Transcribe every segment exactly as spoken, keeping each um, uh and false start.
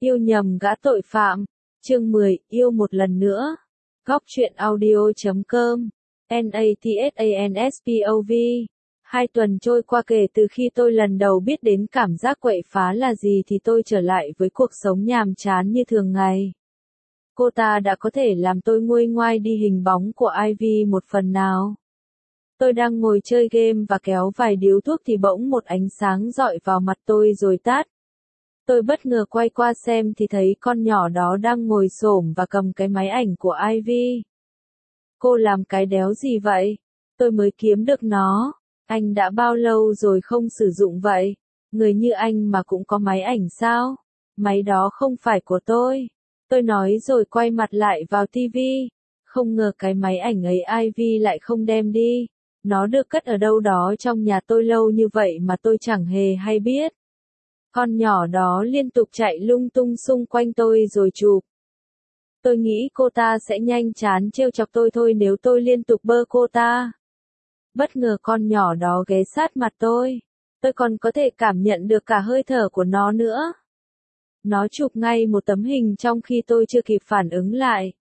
Yêu nhầm gã tội phạm. Chương mười, yêu một lần nữa. Góc truyện audio chấm com. NatsAnspov. Hai tuần trôi qua kể từ khi tôi lần đầu biết đến cảm giác quậy phá là gì thì tôi trở lại với cuộc sống nhàm chán như thường ngày. Cô ta đã có thể làm tôi nguôi ngoai đi hình bóng của Ivy một phần nào. Tôi đang ngồi chơi game và kéo vài điếu thuốc thì bỗng một ánh sáng rọi vào mặt tôi rồi tắt. Tôi bất ngờ quay qua xem thì thấy con nhỏ đó đang ngồi xổm và cầm cái máy ảnh của Ivy. Cô làm cái đéo gì vậy? Tôi mới kiếm được nó. Anh đã bao lâu rồi không sử dụng vậy? Người như anh mà cũng có máy ảnh sao? Máy đó không phải của tôi. Tôi nói rồi quay mặt lại vào tivi. Không ngờ cái máy ảnh ấy Ivy lại không đem đi. Nó được cất ở đâu đó trong nhà tôi lâu như vậy mà tôi chẳng hề hay biết. Con nhỏ đó liên tục chạy lung tung xung quanh tôi rồi chụp. Tôi nghĩ cô ta sẽ nhanh chán trêu chọc tôi thôi nếu tôi liên tục bơ cô ta. Bất ngờ con nhỏ đó ghé sát mặt tôi. Tôi còn có thể cảm nhận được cả hơi thở của nó nữa. Nó chụp ngay một tấm hình trong khi tôi chưa kịp phản ứng lại.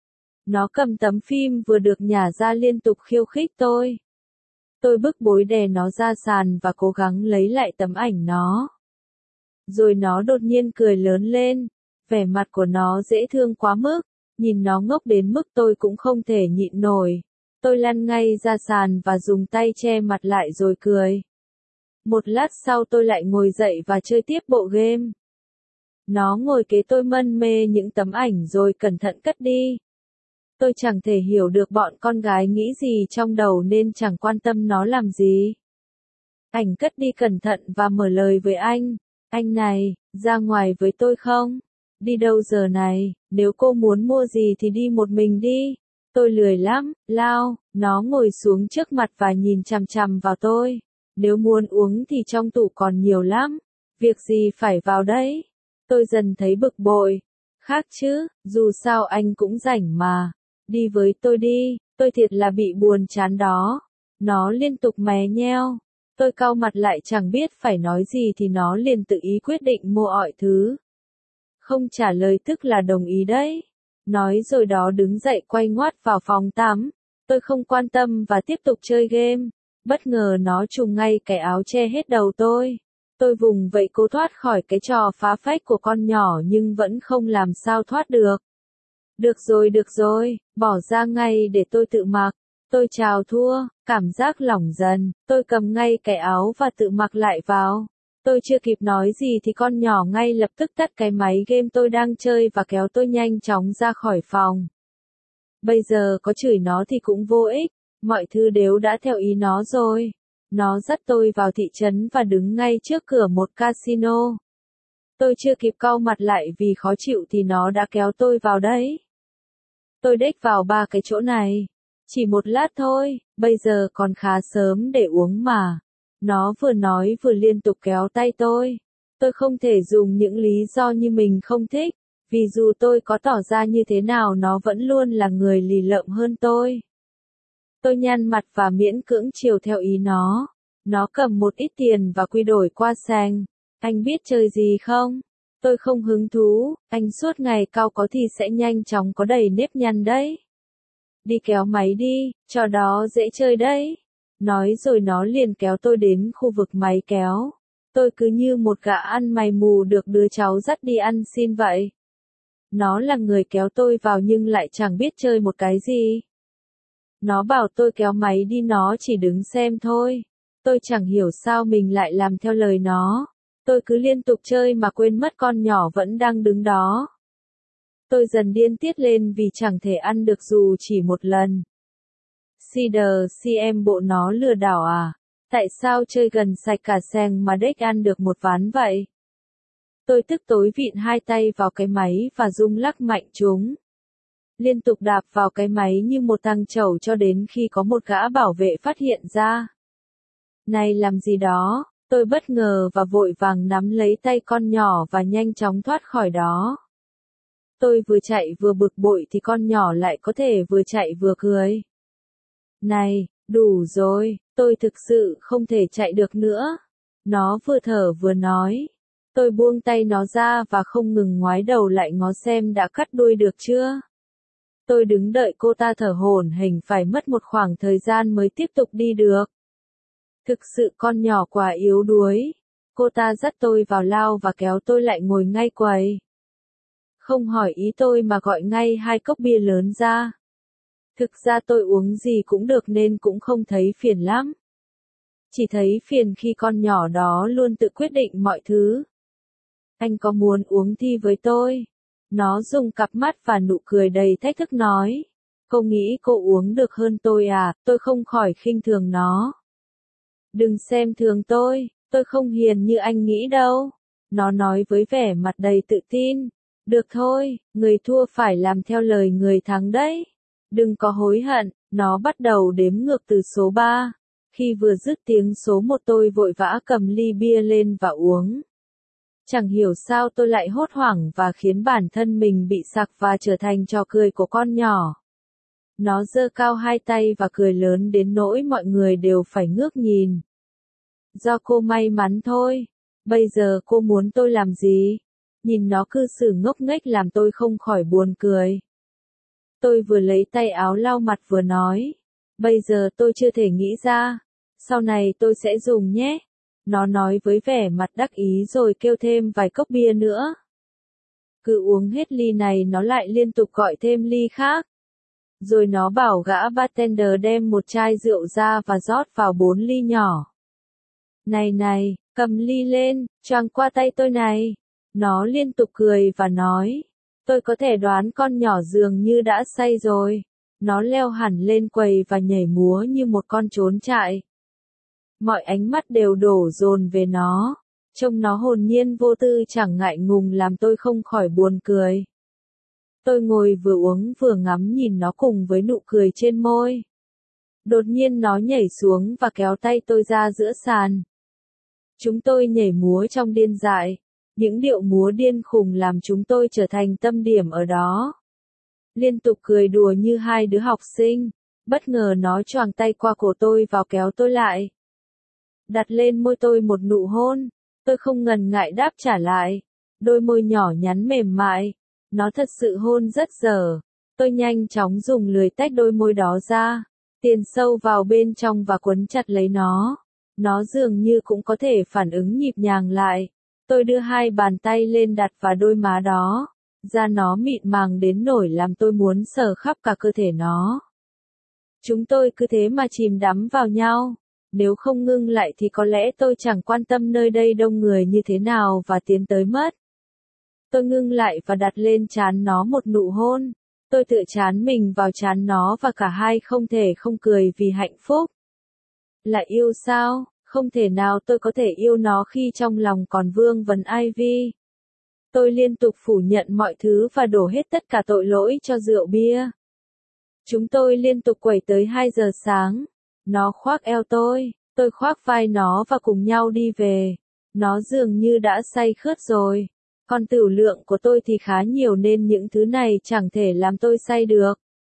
Nó cầm tấm phim vừa được nhả ra liên tục khiêu khích tôi. Tôi bức bối đè nó ra sàn và cố gắng lấy lại tấm ảnh nó. Rồi nó đột nhiên cười lớn lên. Vẻ mặt của nó dễ thương quá mức. Nhìn nó ngốc đến mức tôi cũng không thể nhịn nổi. Tôi lăn ngay ra sàn và dùng tay che mặt lại rồi cười. Một lát sau tôi lại ngồi dậy và chơi tiếp bộ game. Nó ngồi kế tôi mân mê những tấm ảnh rồi cẩn thận cất đi. Tôi chẳng thể hiểu được bọn con gái nghĩ gì trong đầu nên chẳng quan tâm nó làm gì. Ảnh cất đi cẩn thận và mở lời với anh. Anh này, ra ngoài với tôi không? Đi đâu giờ này? Nếu cô muốn mua gì thì đi một mình đi. Tôi lười lắm, lao. Nó ngồi xuống trước mặt và nhìn chằm chằm vào tôi. Nếu muốn uống thì trong tủ còn nhiều lắm. Việc gì phải vào đấy? Tôi dần thấy bực bội. Khác chứ, dù sao anh cũng rảnh mà. Đi với tôi đi, tôi thiệt là bị buồn chán đó. Nó liên tục mè nheo. Tôi cau mặt lại chẳng biết phải nói gì thì nó liền tự ý quyết định mua mọi thứ. Không trả lời tức là đồng ý đấy. Nói rồi đó đứng dậy quay ngoắt vào phòng tắm. Tôi không quan tâm và tiếp tục chơi game. Bất ngờ nó trùm ngay cái áo che hết đầu tôi. Tôi vùng vẫy cố thoát khỏi cái trò phá phách của con nhỏ nhưng vẫn không làm sao thoát được. Được rồi được rồi, bỏ ra ngay để tôi tự mặc. Tôi chào thua, cảm giác lỏng dần, tôi cầm ngay cái áo và tự mặc lại vào. Tôi chưa kịp nói gì thì con nhỏ ngay lập tức tắt cái máy game tôi đang chơi và kéo tôi nhanh chóng ra khỏi phòng. Bây giờ có chửi nó thì cũng vô ích, mọi thứ đều đã theo ý nó rồi. Nó dắt tôi vào thị trấn và đứng ngay trước cửa một casino. Tôi chưa kịp cau mặt lại vì khó chịu thì nó đã kéo tôi vào đấy. Tôi đếch vào ba cái chỗ này. Chỉ một lát thôi, bây giờ còn khá sớm để uống mà. Nó vừa nói vừa liên tục kéo tay tôi. Tôi không thể dùng những lý do như mình không thích, vì dù tôi có tỏ ra như thế nào nó vẫn luôn là người lì lợm hơn tôi. Tôi nhăn mặt và miễn cưỡng chiều theo ý nó. Nó cầm một ít tiền và quy đổi qua sành. Anh biết chơi gì không? Tôi không hứng thú, anh suốt ngày cau có thì sẽ nhanh chóng có đầy nếp nhăn đấy. Đi kéo máy đi, trò đó dễ chơi đấy. Nói rồi nó liền kéo tôi đến khu vực máy kéo. Tôi cứ như một gã ăn mày mù được đứa cháu dắt đi ăn xin vậy. Nó là người kéo tôi vào nhưng lại chẳng biết chơi một cái gì. Nó bảo tôi kéo máy đi nó chỉ đứng xem thôi. Tôi chẳng hiểu sao mình lại làm theo lời nó. Tôi cứ liên tục chơi mà quên mất con nhỏ vẫn đang đứng đó. Tôi dần điên tiết lên vì chẳng thể ăn được dù chỉ một lần. Cedar xê em bộ nó lừa đảo à? Tại sao chơi gần sạch cả seng mà đếch ăn được một ván vậy? Tôi tức tối vịn hai tay vào cái máy và rung lắc mạnh chúng. Liên tục đạp vào cái máy như một thằng trẩu cho đến khi có một gã bảo vệ phát hiện ra. Này làm gì đó? Tôi bất ngờ và vội vàng nắm lấy tay con nhỏ và nhanh chóng thoát khỏi đó. Tôi vừa chạy vừa bực bội thì con nhỏ lại có thể vừa chạy vừa cười. Này, đủ rồi, tôi thực sự không thể chạy được nữa. Nó vừa thở vừa nói. Tôi buông tay nó ra và không ngừng ngoái đầu lại ngó xem đã cắt đuôi được chưa. Tôi đứng đợi cô ta thở hổn hển phải mất một khoảng thời gian mới tiếp tục đi được. Thực sự con nhỏ quá yếu đuối. Cô ta dắt tôi vào lao và kéo tôi lại ngồi ngay quầy. Không hỏi ý tôi mà gọi ngay hai cốc bia lớn ra. Thực ra tôi uống gì cũng được nên cũng không thấy phiền lắm. Chỉ thấy phiền khi con nhỏ đó luôn tự quyết định mọi thứ. Anh có muốn uống thi với tôi? Nó dùng cặp mắt và nụ cười đầy thách thức nói. Cô nghĩ cô uống được hơn tôi à? Tôi không khỏi khinh thường nó. Đừng xem thường tôi, tôi không hiền như anh nghĩ đâu. Nó nói với vẻ mặt đầy tự tin. Được thôi, người thua phải làm theo lời người thắng đấy. Đừng có hối hận, nó bắt đầu đếm ngược từ số ba. Khi vừa dứt tiếng số một tôi vội vã cầm ly bia lên và uống. Chẳng hiểu sao tôi lại hốt hoảng và khiến bản thân mình bị sặc và trở thành trò cười của con nhỏ. Nó giơ cao hai tay và cười lớn đến nỗi mọi người đều phải ngước nhìn. Do cô may mắn thôi. Bây giờ cô muốn tôi làm gì? Nhìn nó cư xử ngốc nghếch làm tôi không khỏi buồn cười. Tôi vừa lấy tay áo lau mặt vừa nói. Bây giờ tôi chưa thể nghĩ ra. Sau này tôi sẽ dùng nhé. Nó nói với vẻ mặt đắc ý rồi kêu thêm vài cốc bia nữa. Cứ uống hết ly này nó lại liên tục gọi thêm ly khác. Rồi nó bảo gã bartender đem một chai rượu ra và rót vào bốn ly nhỏ. Này này, cầm ly lên, choàng qua tay tôi này. Nó liên tục cười và nói. Tôi có thể đoán con nhỏ dường như đã say rồi. Nó leo hẳn lên quầy và nhảy múa như một con trốn chạy. Mọi ánh mắt đều đổ dồn về nó. Trông nó hồn nhiên vô tư chẳng ngại ngùng làm tôi không khỏi buồn cười. Tôi ngồi vừa uống vừa ngắm nhìn nó cùng với nụ cười trên môi. Đột nhiên nó nhảy xuống và kéo tay tôi ra giữa sàn. Chúng tôi nhảy múa trong điên dại. Những điệu múa điên khùng làm chúng tôi trở thành tâm điểm ở đó. Liên tục cười đùa như hai đứa học sinh. Bất ngờ nó choàng tay qua cổ tôi và kéo tôi lại. Đặt lên môi tôi một nụ hôn. Tôi không ngần ngại đáp trả lại. Đôi môi nhỏ nhắn mềm mại. Nó thật sự hôn rất dở. Tôi nhanh chóng dùng lưỡi tách đôi môi đó ra. Tiến sâu vào bên trong và quấn chặt lấy nó. Nó dường như cũng có thể phản ứng nhịp nhàng lại. Tôi đưa hai bàn tay lên đặt vào đôi má đó. Da nó mịn màng đến nỗi làm tôi muốn sờ khắp cả cơ thể nó. Chúng tôi cứ thế mà chìm đắm vào nhau. Nếu không ngưng lại thì có lẽ tôi chẳng quan tâm nơi đây đông người như thế nào và tiến tới mất. Tôi ngưng lại và đặt lên trán nó một nụ hôn. Tôi tựa trán mình vào trán nó và cả hai không thể không cười vì hạnh phúc. Là yêu sao? Không thể nào tôi có thể yêu nó khi trong lòng còn vương vấn Ivy. Tôi liên tục phủ nhận mọi thứ và đổ hết tất cả tội lỗi cho rượu bia. Chúng tôi liên tục quẩy tới hai giờ sáng. Nó khoác eo tôi, tôi khoác vai nó và cùng nhau đi về. Nó dường như đã say khướt rồi. Còn tửu lượng của tôi thì khá nhiều nên những thứ này chẳng thể làm tôi say được.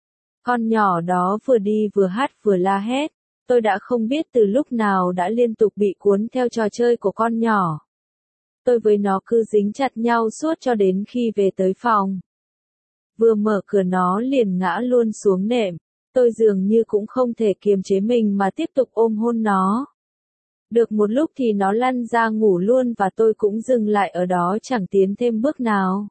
Con nhỏ đó vừa đi vừa hát vừa la hét. Tôi đã không biết từ lúc nào đã liên tục bị cuốn theo trò chơi của con nhỏ. Tôi với nó cứ dính chặt nhau suốt cho đến khi về tới phòng. Vừa mở cửa nó liền ngã luôn xuống nệm. Tôi dường như cũng không thể kiềm chế mình mà tiếp tục ôm hôn nó. Được một lúc thì nó lăn ra ngủ luôn và tôi cũng dừng lại ở đó chẳng tiến thêm bước nào.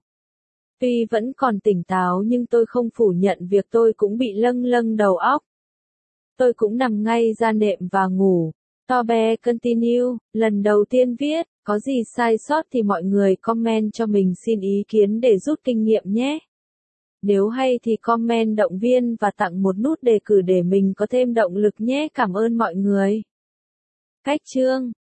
Tuy vẫn còn tỉnh táo nhưng tôi không phủ nhận việc tôi cũng bị lâng lâng đầu óc. Tôi cũng nằm ngay ra nệm và ngủ. Tobe continue, lần đầu tiên viết, có gì sai sót thì mọi người comment cho mình xin ý kiến để rút kinh nghiệm nhé. Nếu hay thì comment động viên và tặng một nút đề cử để mình có thêm động lực nhé. Cảm ơn mọi người. Cách chương